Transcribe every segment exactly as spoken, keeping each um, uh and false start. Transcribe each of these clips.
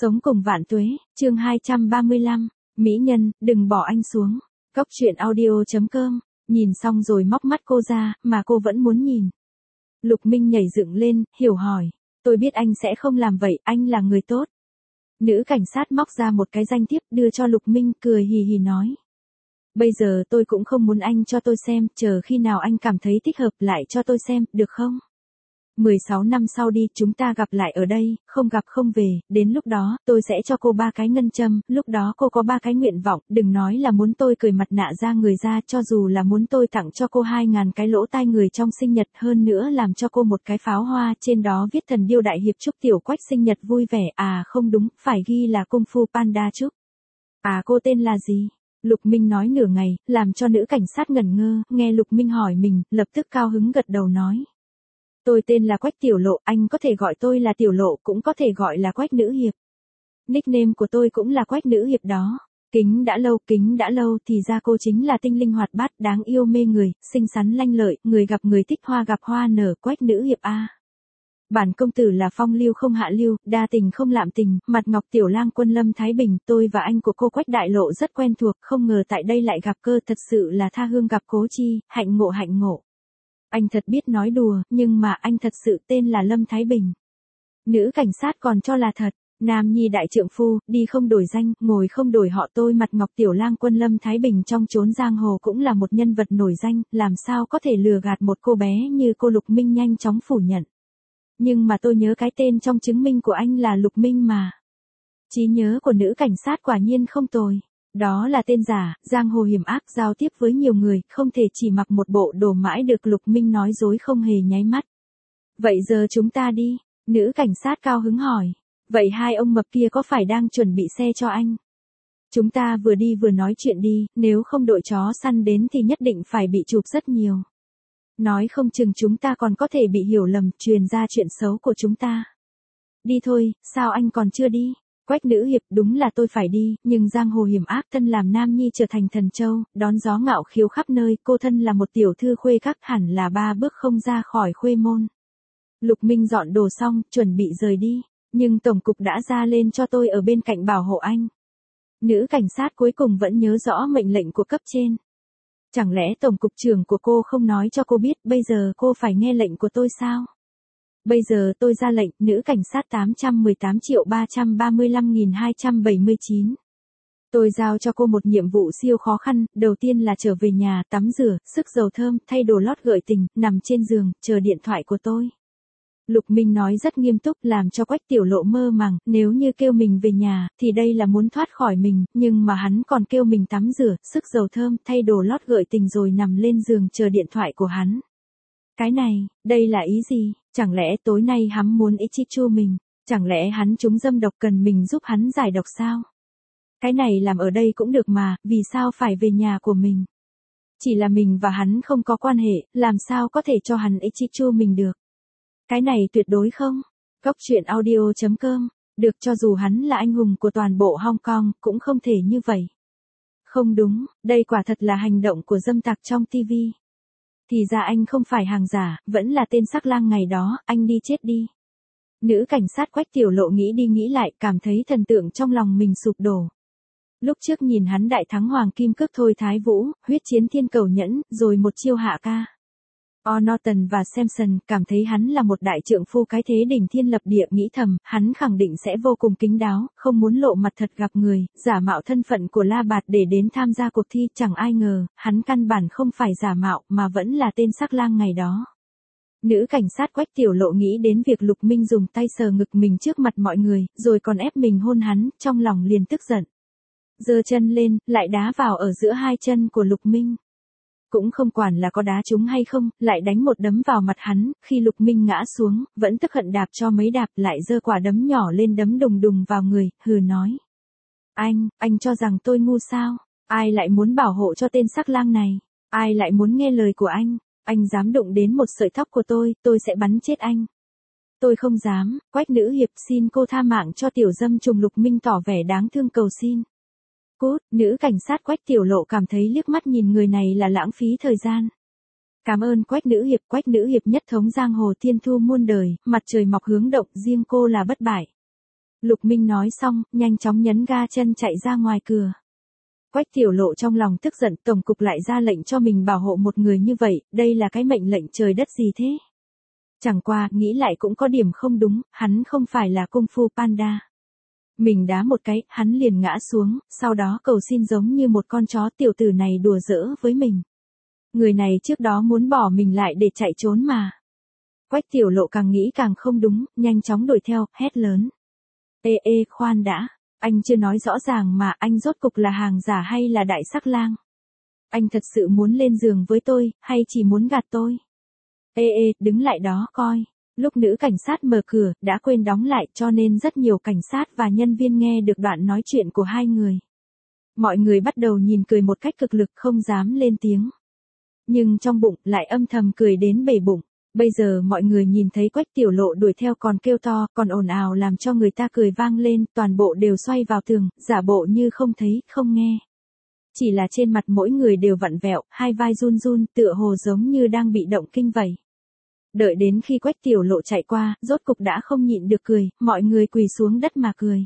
Sống cùng vạn tuế, chương hai trăm ba mươi lăm, Mỹ nhân, đừng bỏ anh xuống. Cốc truyện audio chấm com, nhìn xong rồi móc mắt cô ra, mà cô vẫn muốn nhìn. Lục Minh nhảy dựng lên, hiểu hỏi. Tôi biết anh sẽ không làm vậy, anh là người tốt. Nữ cảnh sát móc ra một cái danh thiếp đưa cho Lục Minh, cười hì hì nói. Bây giờ tôi cũng không muốn anh cho tôi xem, chờ khi nào anh cảm thấy thích hợp lại cho tôi xem, được không? mười sáu năm sau đi, chúng ta gặp lại ở đây, không gặp không về, đến lúc đó, tôi sẽ cho cô ba cái ngân châm, lúc đó cô có ba cái nguyện vọng, đừng nói là muốn tôi cười mặt nạ ra người ra, cho dù là muốn tôi tặng cho cô hai ngàn cái lỗ tai người trong sinh nhật, hơn nữa làm cho cô một cái pháo hoa, trên đó viết thần điêu đại hiệp chúc tiểu quách sinh nhật vui vẻ, à không đúng, phải ghi là Kung Fu Panda chúc. À cô tên là gì? Lục Minh nói nửa ngày, làm cho nữ cảnh sát ngẩn ngơ, nghe Lục Minh hỏi mình, lập tức cao hứng gật đầu nói. Tôi tên là Quách Tiểu Lộ, anh có thể gọi tôi là Tiểu Lộ, cũng có thể gọi là Quách Nữ Hiệp. Nickname của tôi cũng là Quách Nữ Hiệp đó. Kính đã lâu, kính đã lâu, thì ra cô chính là tinh linh hoạt bát, đáng yêu mê người, xinh xắn lanh lợi, người gặp người thích hoa gặp hoa nở, Quách Nữ Hiệp a. Bản công tử là phong lưu không hạ lưu, đa tình không lạm tình, mặt ngọc tiểu lang quân lâm Thái Bình, tôi và anh của cô Quách Đại Lộ rất quen thuộc, không ngờ tại đây lại gặp cơ, thật sự là tha hương gặp cố chi, hạnh ngộ hạnh ngộ. Anh thật biết nói đùa, nhưng mà anh thật sự tên là Lâm Thái Bình. Nữ cảnh sát còn cho là thật, nam nhi đại trượng phu, đi không đổi danh, ngồi không đổi họ, tôi mặt ngọc tiểu lang quân Lâm Thái Bình trong chốn giang hồ cũng là một nhân vật nổi danh, làm sao có thể lừa gạt một cô bé như cô. Lục Minh nhanh chóng phủ nhận. Nhưng mà tôi nhớ cái tên trong chứng minh của anh là Lục Minh mà. Trí nhớ của nữ cảnh sát quả nhiên không tồi. Đó là tên giả, giang hồ hiểm ác, giao tiếp với nhiều người, không thể chỉ mặc một bộ đồ mãi được. Lục Minh nói dối không hề nháy mắt. Vậy giờ chúng ta đi, nữ cảnh sát cao hứng hỏi. Vậy hai ông mập kia có phải đang chuẩn bị xe cho anh? Chúng ta vừa đi vừa nói chuyện đi, nếu không đội chó săn đến thì nhất định phải bị chụp rất nhiều. Nói không chừng chúng ta còn có thể bị hiểu lầm, truyền ra chuyện xấu của chúng ta. Đi thôi, sao anh còn chưa đi? Quách Nữ Hiệp, đúng là tôi phải đi, nhưng giang hồ hiểm ác, thân làm nam nhi trở thành thần châu, đón gió ngạo khiếu khắp nơi, cô thân là một tiểu thư khuê các, hẳn là ba bước không ra khỏi khuê môn. Lục Minh dọn đồ xong, chuẩn bị rời đi, nhưng tổng cục đã ra lên cho tôi ở bên cạnh bảo hộ anh. Nữ cảnh sát cuối cùng vẫn nhớ rõ mệnh lệnh của cấp trên. Chẳng lẽ tổng cục trưởng của cô không nói cho cô biết, bây giờ cô phải nghe lệnh của tôi sao? Bây giờ tôi ra lệnh, nữ cảnh sát tám trăm mười tám triệu ba trăm ba mươi lăm nghìn hai trăm bảy mươi chín. Tôi giao cho cô một nhiệm vụ siêu khó khăn, đầu tiên là trở về nhà, tắm rửa, sức dầu thơm, thay đồ lót gợi tình, nằm trên giường, chờ điện thoại của tôi. Lục Minh nói rất nghiêm túc, làm cho Quách Tiểu Lộ mơ màng, nếu như kêu mình về nhà, thì đây là muốn thoát khỏi mình, nhưng mà hắn còn kêu mình tắm rửa, sức dầu thơm, thay đồ lót gợi tình rồi nằm lên giường chờ điện thoại của hắn. Cái này, đây là ý gì? Chẳng lẽ tối nay hắn muốn Ichichu mình? Chẳng lẽ hắn trúng dâm độc cần mình giúp hắn giải độc sao? Cái này làm ở đây cũng được mà, vì sao phải về nhà của mình? Chỉ là mình và hắn không có quan hệ, làm sao có thể cho hắn Ichichu mình được? Cái này tuyệt đối không. Cốc truyện audio chấm com, được, cho dù hắn là anh hùng của toàn bộ Hong Kong, cũng không thể như vậy. Không đúng, đây quả thật là hành động của dâm tặc trong ti vi. Thì ra anh không phải hàng giả, vẫn là tên sắc lang ngày đó, anh đi chết đi. Nữ cảnh sát Quách Tiểu Lộ nghĩ đi nghĩ lại, cảm thấy thần tượng trong lòng mình sụp đổ. Lúc trước nhìn hắn đại thắng hoàng kim cước thôi thái vũ, huyết chiến thiên cầu nhẫn, rồi một chiêu hạ ca. Norton và Samson, cảm thấy hắn là một đại trượng phu cái thế đỉnh thiên lập địa, nghĩ thầm, hắn khẳng định sẽ vô cùng kín đáo, không muốn lộ mặt thật gặp người, giả mạo thân phận của La Bạt để đến tham gia cuộc thi, chẳng ai ngờ, hắn căn bản không phải giả mạo, mà vẫn là tên sắc lang ngày đó. Nữ cảnh sát Quách Tiểu Lộ nghĩ đến việc Lục Minh dùng tay sờ ngực mình trước mặt mọi người, rồi còn ép mình hôn hắn, trong lòng liền tức giận. Giơ chân lên, lại đá vào ở giữa hai chân của Lục Minh. Cũng không quản là có đá trúng hay không, lại đánh một đấm vào mặt hắn, khi Lục Minh ngã xuống, vẫn tức hận đạp cho mấy đạp, lại giơ quả đấm nhỏ lên đấm đùng đùng vào người, hừ nói. Anh, anh cho rằng tôi ngu sao? Ai lại muốn bảo hộ cho tên sắc lang này? Ai lại muốn nghe lời của anh? Anh dám đụng đến một sợi tóc của tôi, tôi sẽ bắn chết anh. Tôi không dám. Quách Nữ Hiệp, xin cô tha mạng cho tiểu dâm trùng. Lục Minh tỏ vẻ đáng thương cầu xin. Cút, nữ cảnh sát Quách Tiểu Lộ cảm thấy liếc mắt nhìn người này là lãng phí thời gian. Cảm ơn Quách Nữ Hiệp. Quách Nữ Hiệp nhất thống giang hồ thiên thu muôn đời, mặt trời mọc hướng động, riêng cô là bất bại. Lục Minh nói xong, nhanh chóng nhấn ga chân chạy ra ngoài cửa. Quách Tiểu Lộ trong lòng tức giận, tổng cục lại ra lệnh cho mình bảo hộ một người như vậy, đây là cái mệnh lệnh trời đất gì thế? Chẳng qua, nghĩ lại cũng có điểm không đúng, hắn không phải là Kung Fu Panda. Mình đá một cái, hắn liền ngã xuống, sau đó cầu xin giống như một con chó, tiểu tử này đùa giỡn với mình. Người này trước đó muốn bỏ mình lại để chạy trốn mà. Quách Tiểu Lộ càng nghĩ càng không đúng, nhanh chóng đuổi theo, hét lớn. Ê ê khoan đã, anh chưa nói rõ ràng mà, anh rốt cục là hàng giả hay là đại sắc lang? Anh thật sự muốn lên giường với tôi, hay chỉ muốn gạt tôi? Ê ê, đứng lại đó coi. Lúc nữ cảnh sát mở cửa, đã quên đóng lại cho nên rất nhiều cảnh sát và nhân viên nghe được đoạn nói chuyện của hai người. Mọi người bắt đầu nhìn cười một cách cực lực không dám lên tiếng. Nhưng trong bụng lại âm thầm cười đến bể bụng. Bây giờ mọi người nhìn thấy Quách Tiểu Lộ đuổi theo còn kêu to, còn ồn ào làm cho người ta cười vang lên, toàn bộ đều xoay vào tường, giả bộ như không thấy, không nghe. Chỉ là trên mặt mỗi người đều vặn vẹo, hai vai run run, tựa hồ giống như đang bị động kinh vậy. Đợi đến khi Quách Tiểu Lộ chạy qua, rốt cục đã không nhịn được cười, mọi người quỳ xuống đất mà cười.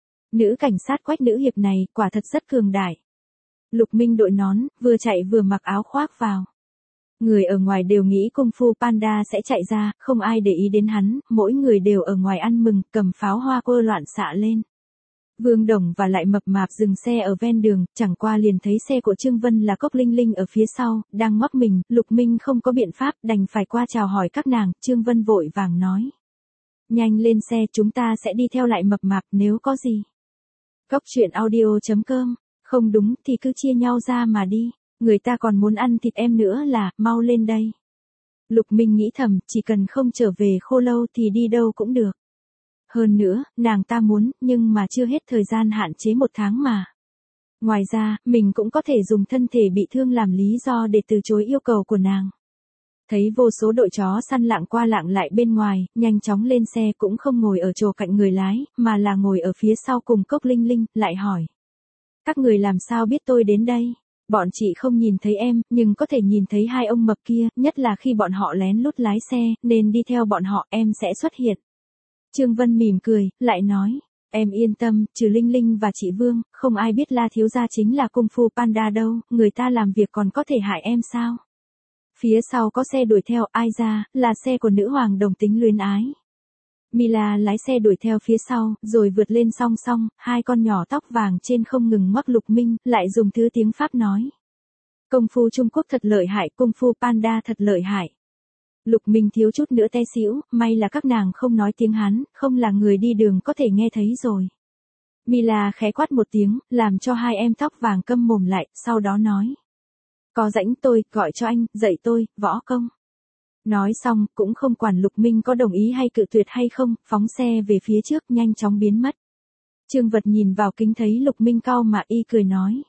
Nữ cảnh sát Quách nữ hiệp này, quả thật rất cường đại. Lục Minh đội nón, vừa chạy vừa mặc áo khoác vào. Người ở ngoài đều nghĩ Kung Fu Panda sẽ chạy ra, không ai để ý đến hắn, mỗi người đều ở ngoài ăn mừng, cầm pháo hoa quơ loạn xạ lên. Vương Đồng và lại mập mạp dừng xe ở ven đường, chẳng qua liền thấy xe của Trương Vân là Cốc Linh Linh ở phía sau, đang ngoắc mình, Lục Minh không có biện pháp, đành phải qua chào hỏi các nàng, Trương Vân vội vàng nói. Nhanh lên xe, chúng ta sẽ đi theo lại mập mạp nếu có gì. Cốc truyện audio chấm com, không đúng thì cứ chia nhau ra mà đi, người ta còn muốn ăn thịt em nữa là, mau lên đây. Lục Minh nghĩ thầm, chỉ cần không trở về Khô Lâu thì đi đâu cũng được. Hơn nữa, nàng ta muốn, nhưng mà chưa hết thời gian hạn chế một tháng mà. Ngoài ra, mình cũng có thể dùng thân thể bị thương làm lý do để từ chối yêu cầu của nàng. Thấy vô số đội chó săn lạng qua lạng lại bên ngoài, nhanh chóng lên xe cũng không ngồi ở chỗ cạnh người lái, mà là ngồi ở phía sau cùng Cốc Linh Linh, lại hỏi. Các người làm sao biết tôi đến đây? Bọn chị không nhìn thấy em, nhưng có thể nhìn thấy hai ông mập kia, nhất là khi bọn họ lén lút lái xe, nên đi theo bọn họ, em sẽ xuất hiện. Trương Vân mỉm cười, lại nói, em yên tâm, trừ Linh Linh và chị Vương, không ai biết La thiếu gia chính là Kung Fu Panda đâu, người ta làm việc còn có thể hại em sao? Phía sau có xe đuổi theo, ai ra, là xe của nữ hoàng đồng tính luyến ái. Mila lái xe đuổi theo phía sau, rồi vượt lên song song, hai con nhỏ tóc vàng trên không ngừng ngoắc Lục Minh, lại dùng thứ tiếng Pháp nói. Công phu Trung Quốc thật lợi hại, Kung Fu Panda thật lợi hại. Lục Minh thiếu chút nữa té xỉu, may là các nàng không nói tiếng Hán, không là người đi đường có thể nghe thấy rồi. Mila khẽ quát một tiếng, làm cho hai em tóc vàng câm mồm lại, sau đó nói. Có rảnh tôi, gọi cho anh, dạy tôi, võ công. Nói xong, cũng không quản Lục Minh có đồng ý hay cự tuyệt hay không, phóng xe về phía trước, nhanh chóng biến mất. Trương Vật nhìn vào kính thấy Lục Minh cau mà y cười nói.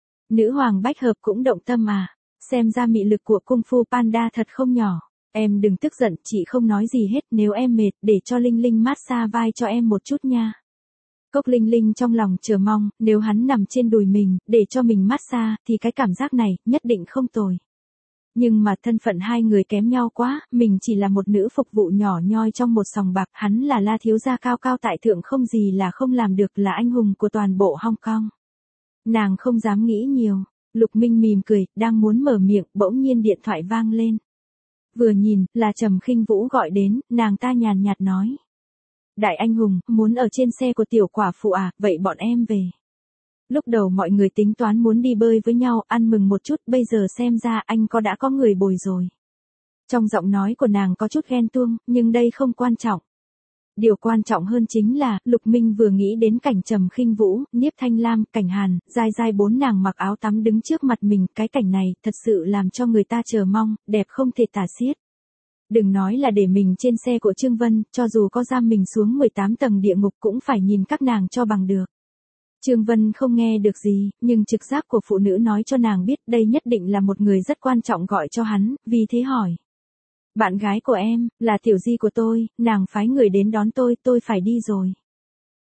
Nữ hoàng Bách Hợp cũng động tâm à, xem ra mị lực của Kung Fu Panda thật không nhỏ. Em đừng tức giận, chị không nói gì hết, nếu em mệt, để cho Linh Linh massage vai cho em một chút nha. Cốc Linh Linh trong lòng chờ mong, nếu hắn nằm trên đùi mình, để cho mình massage, thì cái cảm giác này, nhất định không tồi. Nhưng mà thân phận hai người kém nhau quá, mình chỉ là một nữ phục vụ nhỏ nhoi trong một sòng bạc, hắn là La thiếu gia cao cao tại thượng không gì là không làm được, là anh hùng của toàn bộ Hong Kong. Nàng không dám nghĩ nhiều, Lục Minh mỉm cười, đang muốn mở miệng, bỗng nhiên điện thoại vang lên. Vừa nhìn, là Trầm Khinh Vũ gọi đến, nàng ta nhàn nhạt nói. Đại anh hùng, muốn ở trên xe của tiểu quả phụ à, vậy bọn em về. Lúc đầu mọi người tính toán muốn đi bơi với nhau, ăn mừng một chút, bây giờ xem ra anh có đã có người bồi rồi. Trong giọng nói của nàng có chút ghen tuông, nhưng đây không quan trọng. Điều quan trọng hơn chính là, Lục Minh vừa nghĩ đến cảnh Trầm Khinh Vũ, Niếp Thanh Lam, Cảnh Hàn, dai dai bốn nàng mặc áo tắm đứng trước mặt mình, cái cảnh này, thật sự làm cho người ta chờ mong, đẹp không thể tả xiết. Đừng nói là để mình trên xe của Trương Vân, cho dù có giam mình xuống mười tám tầng địa ngục cũng phải nhìn các nàng cho bằng được. Trương Vân không nghe được gì, nhưng trực giác của phụ nữ nói cho nàng biết đây nhất định là một người rất quan trọng gọi cho hắn, vì thế hỏi. Bạn gái của em, là tiểu di của tôi, nàng phái người đến đón tôi, tôi phải đi rồi.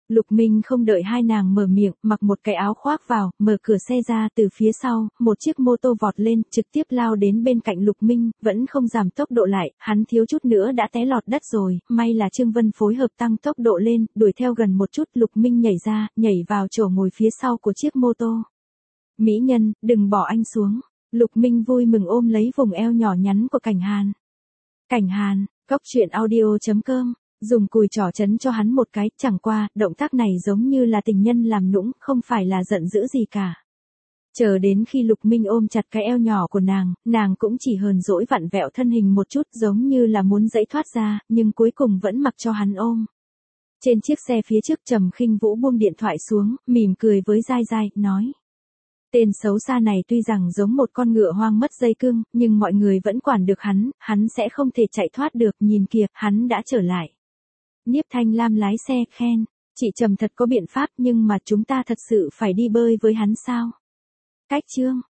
Lục Minh không đợi hai nàng mở miệng, mặc một cái áo khoác vào, mở cửa xe ra từ phía sau, một chiếc mô tô vọt lên, trực tiếp lao đến bên cạnh Lục Minh, vẫn không giảm tốc độ lại, hắn thiếu chút nữa đã té lọt đất rồi, may là Trương Vân phối hợp tăng tốc độ lên, đuổi theo gần một chút, Lục Minh nhảy ra, nhảy vào chỗ ngồi phía sau của chiếc mô tô. Mỹ nhân, đừng bỏ anh xuống. Lục Minh vui mừng ôm lấy vùng eo nhỏ nhắn của Cảnh Hàn. Cảnh Hàn, cốc truyện audio chấm com. Dùng cùi trỏ chấn cho hắn một cái, chẳng qua, động tác này giống như là tình nhân làm nũng, không phải là giận dữ gì cả. Chờ đến khi Lục Minh ôm chặt cái eo nhỏ của nàng, nàng cũng chỉ hờn dỗi vặn vẹo thân hình một chút giống như là muốn giãy thoát ra, nhưng cuối cùng vẫn mặc cho hắn ôm. Trên chiếc xe phía trước Trầm Khinh Vũ buông điện thoại xuống, mỉm cười với Giai Giai, nói. Tên xấu xa này tuy rằng giống một con ngựa hoang mất dây cương, nhưng mọi người vẫn quản được hắn, hắn sẽ không thể chạy thoát được, nhìn kìa, hắn đã trở lại. Nhiếp Thanh Lam lái xe, khen, chị Trầm thật có biện pháp nhưng mà chúng ta thật sự phải đi bơi với hắn sao? Cách chương.